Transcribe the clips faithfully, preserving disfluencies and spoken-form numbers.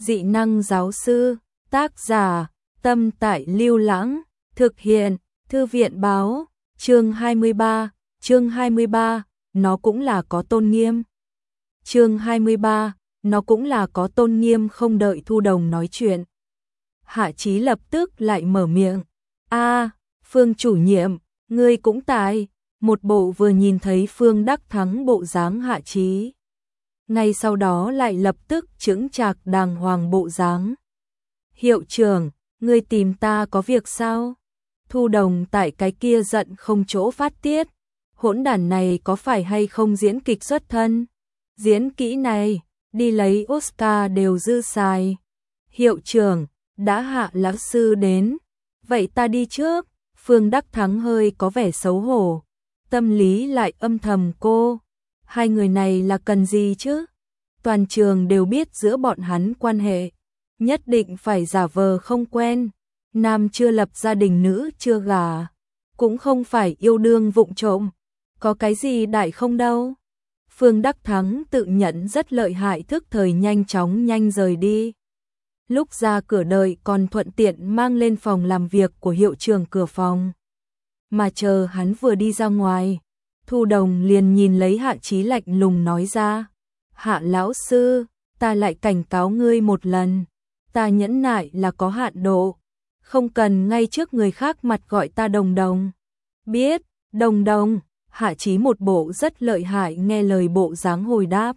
Dị năng giáo sư, tác giả, Tâm Tại Lưu Lãng, thực hiện, Thư viện báo, chương hai mươi ba, chương hai mươi ba, nó cũng là có tôn nghiêm. Chương hai mươi ba, nó cũng là có tôn nghiêm. Không đợi Thu Đồng nói chuyện, Hạ Chí lập tức lại mở miệng. A, Phương chủ nhiệm, ngươi cũng tại. Một bộ vừa nhìn thấy Phương Đắc Thắng bộ dáng Hạ Chí, ngay sau đó lại lập tức chững chạc đàng hoàng bộ dáng. Hiệu trưởng, ngươi tìm ta có việc sao? Thu Đồng tại cái kia giận không chỗ phát tiết. Hỗn đản này có phải hay không diễn kịch xuất thân? Diễn kỹ này, đi lấy Oscar đều dư xài. Hiệu trưởng, đã Hạ lão sư đến, vậy ta đi trước. Phương Đắc Thắng hơi có vẻ xấu hổ, tâm lý lại âm thầm cô, hai người này là cần gì chứ? Toàn trường đều biết giữa bọn hắn quan hệ, nhất định phải giả vờ không quen. Nam chưa lập gia đình, nữ chưa gả, cũng không phải yêu đương vụng trộm, có cái gì đại không đâu. Phương Đắc Thắng tự nhận rất lợi hại, thức thời nhanh chóng nhanh rời đi. Lúc ra cửa đợi còn thuận tiện mang lên phòng làm việc của hiệu trưởng cửa phòng. Mà chờ hắn vừa đi ra ngoài, Thu Đồng liền nhìn lấy Hạ Chí lạnh lùng nói ra. Hạ lão sư, ta lại cảnh cáo ngươi một lần, ta nhẫn nại là có hạn độ, không cần ngay trước người khác mặt gọi ta Đồng Đồng. Biết, Đồng Đồng. Hạ Chí một bộ rất lợi hại nghe lời bộ dáng hồi đáp.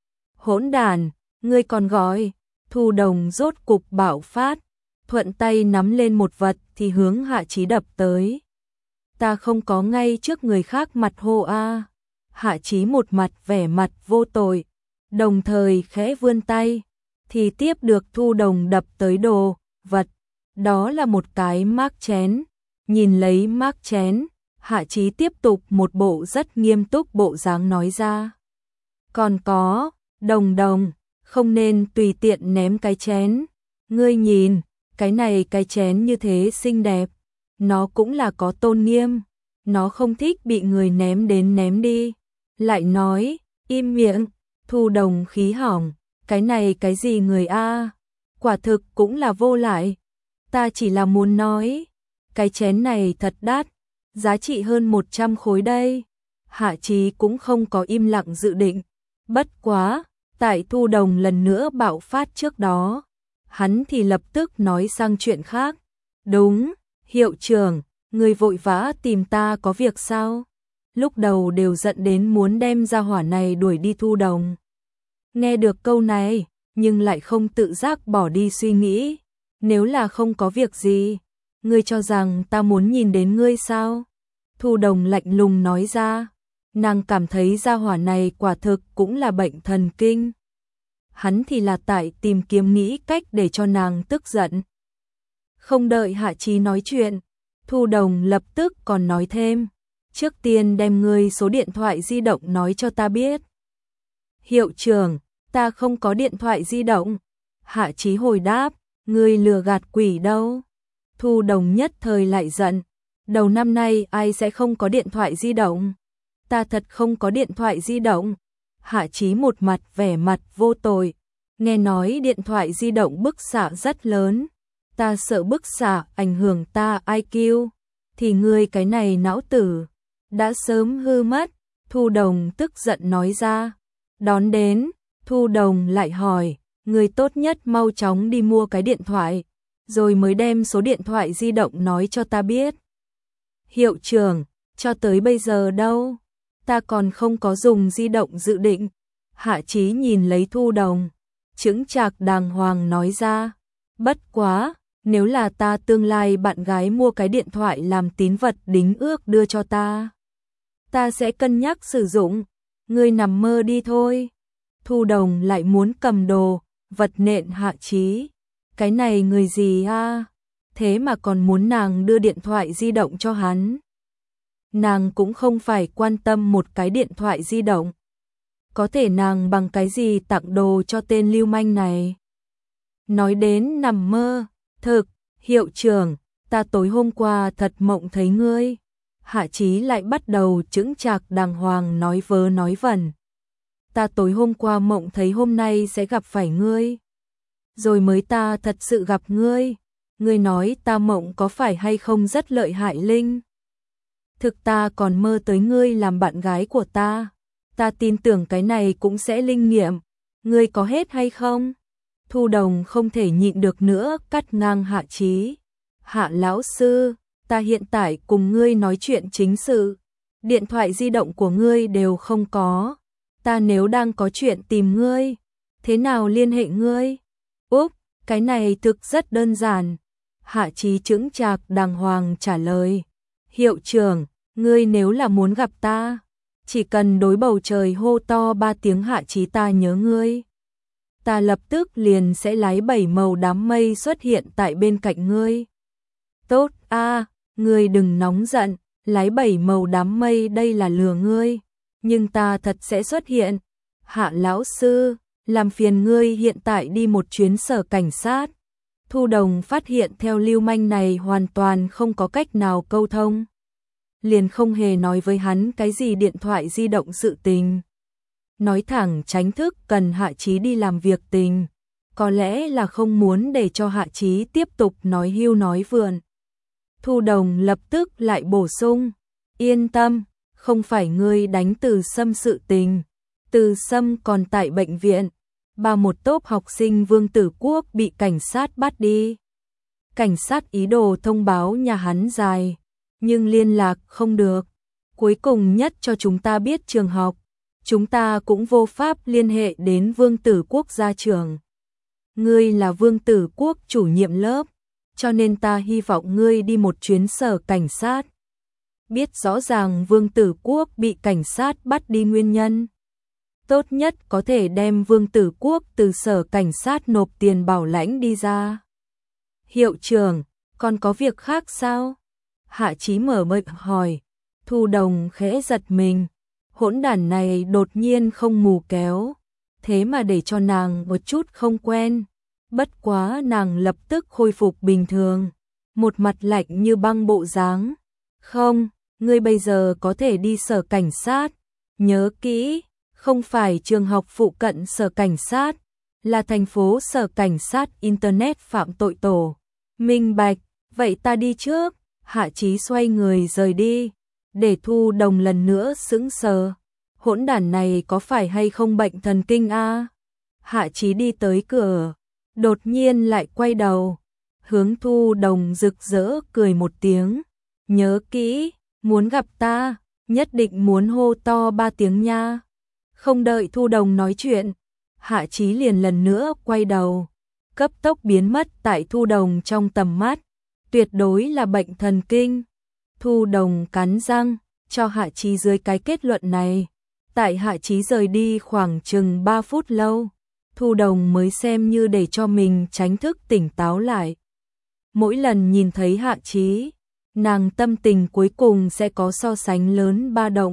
Hỗn đàn, ngươi còn gọi. Thu Đồng rốt cục bạo phát, thuận tay nắm lên một vật thì hướng Hạ Chí đập tới. Ta không có ngay trước người khác mặt hô a. Hạ Chí một mặt vẻ mặt vô tội, đồng thời khẽ vươn tay thì tiếp được Thu Đồng đập tới đồ vật. Đó là một cái mác chén. Nhìn lấy mác chén, Hạ Chí tiếp tục một bộ rất nghiêm túc bộ dáng nói ra. Còn có, Đồng Đồng, không nên tùy tiện ném cái chén. Ngươi nhìn, cái này cái chén như thế xinh đẹp, nó cũng là có tôn nghiêm, nó không thích bị người ném đến ném đi. Lại nói, im miệng. Thu Đồng khí hỏng, cái này cái gì người a? Quả thực cũng là vô lại. Ta chỉ là muốn nói, cái chén này thật đắt, giá trị hơn một trăm khối đây. Hạ Chí cũng không có im lặng dự định, bất quá, tại Thu Đồng lần nữa bạo phát trước đó, hắn thì lập tức nói sang chuyện khác. Đúng, hiệu trưởng, người vội vã tìm ta có việc sao? Lúc đầu đều giận đến muốn đem ra hỏa này đuổi đi. Thu Đồng nghe được câu này, nhưng lại không tự giác bỏ đi suy nghĩ. Nếu là không có việc gì, ngươi cho rằng ta muốn nhìn đến ngươi sao? Thu Đồng lạnh lùng nói ra. Nàng cảm thấy gia hỏa này quả thực cũng là bệnh thần kinh. Hắn thì là tại tìm kiếm nghĩ cách để cho nàng tức giận. Không đợi Hạ Chí nói chuyện, Thu Đồng lập tức còn nói thêm. Trước tiên đem ngươi số điện thoại di động nói cho ta biết. Hiệu trưởng, ta không có điện thoại di động. Hạ Chí hồi đáp, ngươi lừa gạt quỷ đâu. Thu Đồng nhất thời lại giận. Đầu năm nay ai sẽ không có điện thoại di động? Ta thật không có điện thoại di động. Hạ Chí một mặt vẻ mặt vô tội. Nghe nói điện thoại di động bức xạ rất lớn. Ta sợ bức xạ ảnh hưởng ta i kiu. Thì ngươi cái này não tử đã sớm hư mất. Thu Đồng tức giận nói ra. Đón đến, Thu Đồng lại hỏi, ngươi tốt nhất mau chóng đi mua cái điện thoại, rồi mới đem số điện thoại di động nói cho ta biết. Hiệu trưởng, cho tới bây giờ đâu, ta còn không có dùng di động dự định. Hạ Chí nhìn lấy Thu Đồng, chững chạc đàng hoàng nói ra. Bất quá, nếu là ta tương lai bạn gái mua cái điện thoại làm tín vật đính ước đưa cho ta, ta sẽ cân nhắc sử dụng. Ngươi nằm mơ đi thôi. Thu Đồng lại muốn cầm đồ vật nện Hạ Chí. Cái này người gì a? Thế mà còn muốn nàng đưa điện thoại di động cho hắn. Nàng cũng không phải quan tâm một cái điện thoại di động. Có thể nàng bằng cái gì tặng đồ cho tên lưu manh này? Nói đến nằm mơ, thực, hiệu trưởng, ta tối hôm qua thật mộng thấy ngươi. Hạ Chí lại bắt đầu chững chạc đàng hoàng nói vớ nói vẩn. Ta tối hôm qua mộng thấy hôm nay sẽ gặp phải ngươi. rồi mới ta thật sự gặp ngươi. Ngươi nói ta mộng có phải hay không rất lợi hại Linh? Thực ta còn mơ tới ngươi làm bạn gái của ta. Ta tin tưởng cái này cũng sẽ linh nghiệm. Ngươi có hết hay không? Thu Đồng không thể nhịn được nữa, cắt ngang Hạ Chí. Hạ lão sư, ta hiện tại cùng ngươi nói chuyện chính sự. Điện thoại di động của ngươi đều không có. Ta nếu đang có chuyện tìm ngươi, thế nào liên hệ ngươi? Úp, cái này thực rất đơn giản. Hạ Chí chững chạc đàng hoàng trả lời. Hiệu trưởng, ngươi nếu là muốn gặp ta, chỉ cần đối bầu trời hô to ba tiếng Hạ Chí ta nhớ ngươi. Ta lập tức liền sẽ lái bảy màu đám mây xuất hiện tại bên cạnh ngươi. Tốt a, ngươi đừng nóng giận, lái bảy màu đám mây đây là lừa ngươi, nhưng ta thật sẽ xuất hiện. Hạ lão sư, làm phiền ngươi hiện tại đi một chuyến sở cảnh sát. Thu Đồng phát hiện theo lưu manh này hoàn toàn không có cách nào câu thông. Liền không hề nói với hắn cái gì điện thoại di động sự tình. Nói thẳng tránh thức cần Hạ Chí đi làm việc tình. Có lẽ là không muốn để cho Hạ Chí tiếp tục nói hưu nói vượn. Thu Đồng lập tức lại bổ sung. Yên tâm, không phải ngươi đánh Từ Sâm sự tình. Từ Sâm còn tại bệnh viện. Ba một tốp học sinh Vương Tử Quốc bị cảnh sát bắt đi. Cảnh sát ý đồ thông báo nhà hắn dài, nhưng liên lạc không được. Cuối cùng nhất cho chúng ta biết trường học. Chúng ta cũng vô pháp liên hệ đến Vương Tử Quốc gia trưởng. Ngươi là Vương Tử Quốc chủ nhiệm lớp, cho nên ta hy vọng ngươi đi một chuyến sở cảnh sát. Biết rõ ràng Vương Tử Quốc bị cảnh sát bắt đi nguyên nhân. Tốt nhất có thể đem Vương Tử Quốc từ sở cảnh sát nộp tiền bảo lãnh đi ra. Hiệu trưởng, còn có việc khác sao? Hạ Chí mở miệng hỏi. Thu Đồng khẽ giật mình. Hỗn đản này đột nhiên không mù kéo. Thế mà để cho nàng một chút không quen. Bất quá nàng lập tức khôi phục bình thường. Một mặt lạnh như băng bộ dáng. Không, ngươi bây giờ có thể đi sở cảnh sát. Nhớ kỹ. Không phải trường học phụ cận sở cảnh sát, là thành phố sở cảnh sát Internet phạm tội tổ. Minh bạch, vậy ta đi trước. Hạ Chí xoay người rời đi, để Thu Đồng lần nữa sững sờ. Hỗn đản này có phải hay không bệnh thần kinh a? Hạ Chí đi tới cửa, đột nhiên lại quay đầu, hướng Thu Đồng rực rỡ cười một tiếng. Nhớ kỹ, muốn gặp ta, nhất định muốn hô to ba tiếng nha. Không đợi Thu Đồng nói chuyện, Hạ Chí liền lần nữa quay đầu, cấp tốc biến mất tại Thu Đồng trong tầm mắt. Tuyệt đối là bệnh thần kinh. Thu Đồng cắn răng, cho Hạ Chí dưới cái kết luận này. Tại Hạ Chí rời đi khoảng chừng ba phút lâu, Thu Đồng mới xem như để cho mình tránh thức tỉnh táo lại. Mỗi lần nhìn thấy Hạ Chí, nàng tâm tình cuối cùng sẽ có so sánh lớn ba động.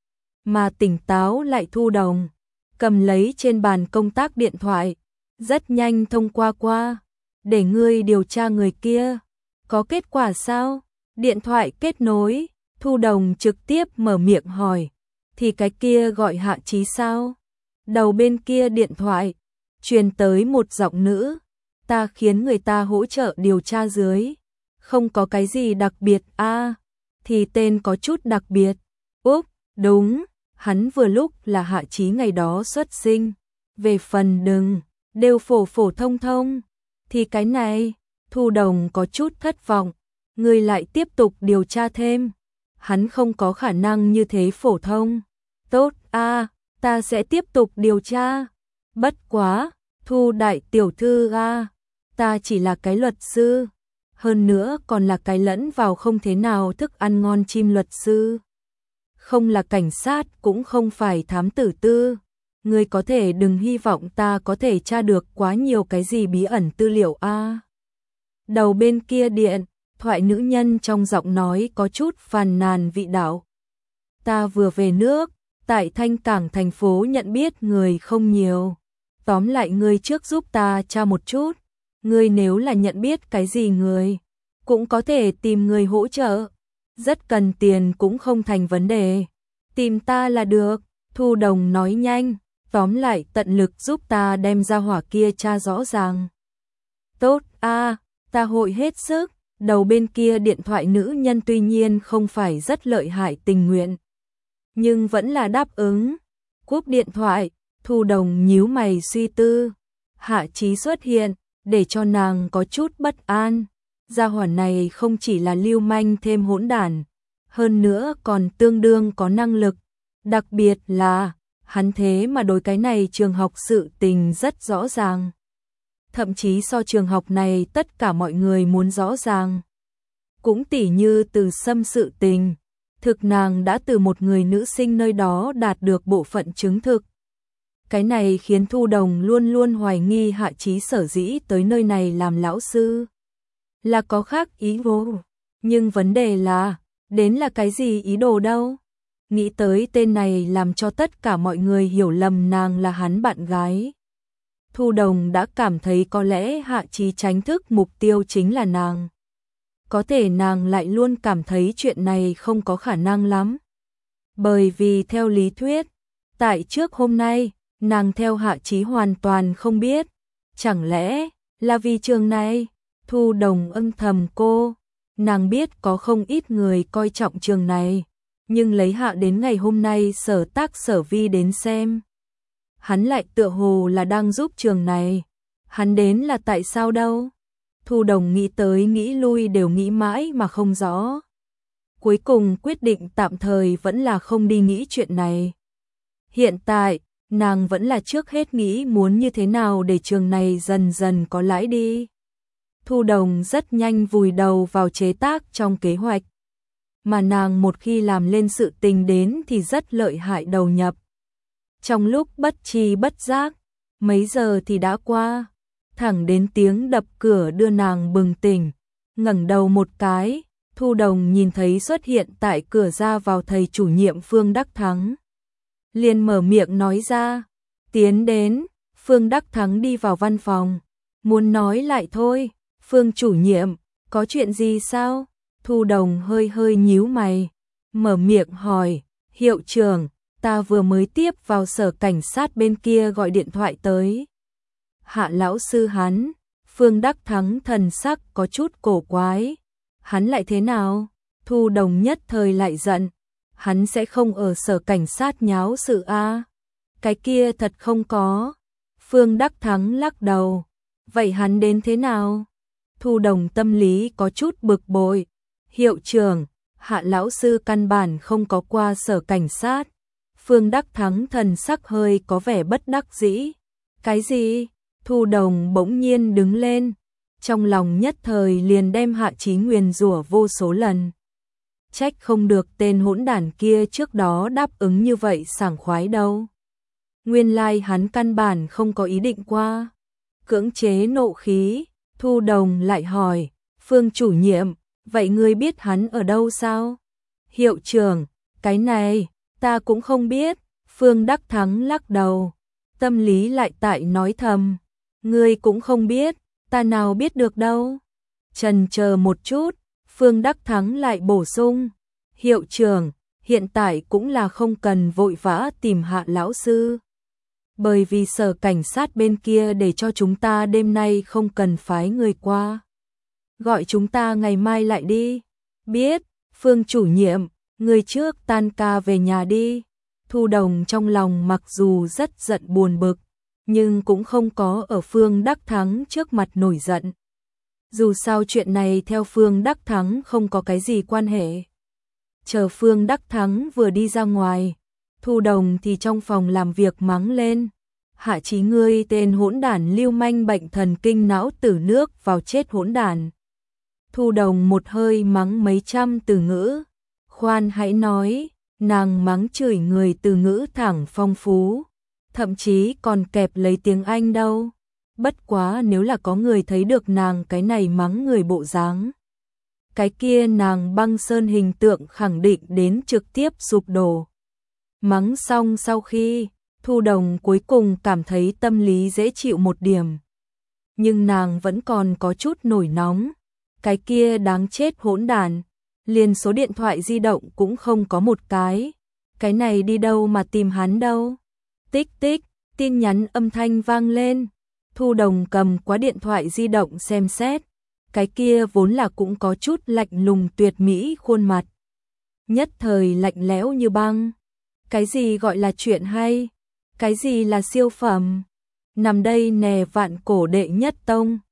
Mà tỉnh táo lại Thu Đồng, cầm lấy trên bàn công tác điện thoại, rất nhanh thông qua qua, để ngươi điều tra người kia. Có kết quả sao? Điện thoại kết nối, Thu Đồng trực tiếp mở miệng hỏi. Thì cái kia gọi Hạ Chí sao? Đầu bên kia điện thoại, truyền tới một giọng nữ. Ta khiến người ta hỗ trợ điều tra dưới. Không có cái gì đặc biệt a, thì tên có chút đặc biệt. Úp, đúng, hắn vừa lúc là Hạ Chí ngày đó xuất sinh. Về phần đừng, đều phổ phổ thông thông. Thì cái này, Thu Đồng có chút thất vọng. Người lại tiếp tục điều tra thêm. Hắn không có khả năng như thế phổ thông. Tốt a, ta sẽ tiếp tục điều tra. Bất quá, Thu đại tiểu thư a, ta chỉ là cái luật sư. Hơn nữa còn là cái lẫn vào không thế nào thức ăn ngon chim luật sư. Không là cảnh sát cũng không phải thám tử tư. Ngươi có thể đừng hy vọng ta có thể tra được quá nhiều cái gì bí ẩn tư liệu a. Đầu bên kia điện, thoại nữ nhân trong giọng nói có chút phàn nàn vị đạo. Ta vừa về nước, tại Thanh Cảng thành phố nhận biết người không nhiều. Tóm lại ngươi trước giúp ta tra một chút. Ngươi nếu là nhận biết cái gì người, cũng có thể tìm người hỗ trợ. Rất cần tiền cũng không thành vấn đề. Tìm ta là được. Thu Đồng nói nhanh. Tóm lại tận lực giúp ta đem ra hỏa kia tra rõ ràng. Tốt a, ta hội hết sức. Đầu bên kia điện thoại nữ nhân tuy nhiên không phải rất lợi hại tình nguyện, nhưng vẫn là đáp ứng. Cúp điện thoại, Thu Đồng nhíu mày suy tư. Hạ Chí xuất hiện, để cho nàng có chút bất an. Gia hỏa này không chỉ là lưu manh thêm hỗn đản, hơn nữa còn tương đương có năng lực. Đặc biệt là, hắn thế mà đối cái này trường học sự tình rất rõ ràng. Thậm chí so trường học này tất cả mọi người muốn rõ ràng. Cũng tỉ như Từ Sâm sự tình, thực nàng đã từ một người nữ sinh nơi đó đạt được bộ phận chứng thực. Cái này khiến Thu Đồng luôn luôn hoài nghi Hạ Chí sở dĩ tới nơi này làm lão sư là có khác ý đồ. Nhưng vấn đề là, đến là cái gì ý đồ đâu? Nghĩ tới tên này làm cho tất cả mọi người hiểu lầm nàng là hắn bạn gái. Thu Đồng đã cảm thấy có lẽ Hạ Chí tránh thức mục tiêu chính là nàng. Có thể nàng lại luôn cảm thấy chuyện này không có khả năng lắm. Bởi vì theo lý thuyết, tại trước hôm nay, nàng theo Hạ Chí hoàn toàn không biết. Chẳng lẽ là vì trường này? Thu Đồng âm thầm cô. Nàng biết có không ít người coi trọng trường này, nhưng lấy Hạ đến ngày hôm nay Sở Tác Sở Vi đến xem, hắn lại tựa hồ là đang giúp trường này. Hắn đến là tại sao đâu? Thu Đồng nghĩ tới nghĩ lui đều nghĩ mãi mà không rõ. Cuối cùng quyết định tạm thời vẫn là không đi nghĩ chuyện này. Hiện tại, nàng vẫn là trước hết nghĩ muốn như thế nào để trường này dần dần có lãi đi. Thu Đồng rất nhanh vùi đầu vào chế tác trong kế hoạch. Mà nàng một khi làm lên sự tình đến thì rất lợi hại đầu nhập. Trong lúc bất tri bất giác, mấy giờ thì đã qua, thẳng đến tiếng đập cửa đưa nàng bừng tỉnh. Ngẩng đầu một cái, Thu Đồng nhìn thấy xuất hiện tại cửa ra vào thầy chủ nhiệm Phương Đắc Thắng. Liền mở miệng nói ra, tiến đến. Phương Đắc Thắng đi vào văn phòng, muốn nói lại thôi. Phương chủ nhiệm, có chuyện gì sao? Thu Đồng hơi hơi nhíu mày, mở miệng hỏi, hiệu trưởng, ta vừa mới tiếp vào sở cảnh sát bên kia gọi điện thoại tới. Hạ lão sư hắn. Phương Đắc Thắng thần sắc có chút cổ quái. Hắn lại thế nào? Thu Đồng nhất thời lại giận. Hắn sẽ không ở sở cảnh sát nháo sự a? Cái kia thật không có. Phương Đắc Thắng lắc đầu. Vậy hắn đến thế nào? Thu Đồng tâm lý có chút bực bội. Hiệu trưởng, Hạ lão sư căn bản không có qua sở cảnh sát. Phương Đắc Thắng thần sắc hơi có vẻ bất đắc dĩ. Cái gì? Thu Đồng bỗng nhiên đứng lên, trong lòng nhất thời liền đem Hạ Chí nguyền rủa vô số lần. Trách không được tên hỗn đản kia trước đó đáp ứng như vậy sảng khoái đâu. Nguyên lai like hắn căn bản không có ý định qua. Cưỡng chế nộ khí, Thu Đồng lại hỏi, Phương chủ nhiệm, vậy ngươi biết hắn ở đâu sao? Hiệu trưởng, cái này, ta cũng không biết. Phương Đắc Thắng lắc đầu, tâm lý lại tại nói thầm, ngươi cũng không biết, ta nào biết được đâu. Chần chờ một chút, Phương Đắc Thắng lại bổ sung, hiệu trưởng, hiện tại cũng là không cần vội vã tìm Hạ lão sư. Bởi vì sở cảnh sát bên kia để cho chúng ta đêm nay không cần phái người qua. Gọi chúng ta ngày mai lại đi. Biết, Phương chủ nhiệm, người trước tan ca về nhà đi. Thu Đồng trong lòng mặc dù rất giận buồn bực, nhưng cũng không có ở Phương Đắc Thắng trước mặt nổi giận. Dù sao chuyện này theo Phương Đắc Thắng không có cái gì quan hệ. Chờ Phương Đắc Thắng vừa đi ra ngoài, Thu Đồng thì trong phòng làm việc mắng lên. Hạ Chí ngươi tên hỗn đản lưu manh bệnh thần kinh não tử nước vào chết hỗn đản. Thu Đồng một hơi mắng mấy trăm từ ngữ. Khoan hãy nói, nàng mắng chửi người từ ngữ thẳng phong phú, thậm chí còn kẹp lấy tiếng Anh đâu. Bất quá nếu là có người thấy được nàng cái này mắng người bộ dáng, cái kia nàng băng sơn hình tượng khẳng định đến trực tiếp sụp đổ. Mắng xong sau khi, Thu Đồng cuối cùng cảm thấy tâm lý dễ chịu một điểm. Nhưng nàng vẫn còn có chút nổi nóng. Cái kia đáng chết hỗn đản, liền số điện thoại di động cũng không có một cái. Cái này đi đâu mà tìm hắn đâu? Tích tích, tin nhắn âm thanh vang lên. Thu Đồng cầm qua điện thoại di động xem xét, cái kia vốn là cũng có chút lạnh lùng tuyệt mỹ khuôn mặt. Nhất thời lạnh lẽo như băng. Cái gì gọi là chuyện hay? Cái gì là siêu phẩm? Nằm đây nè vạn cổ đệ nhất tông.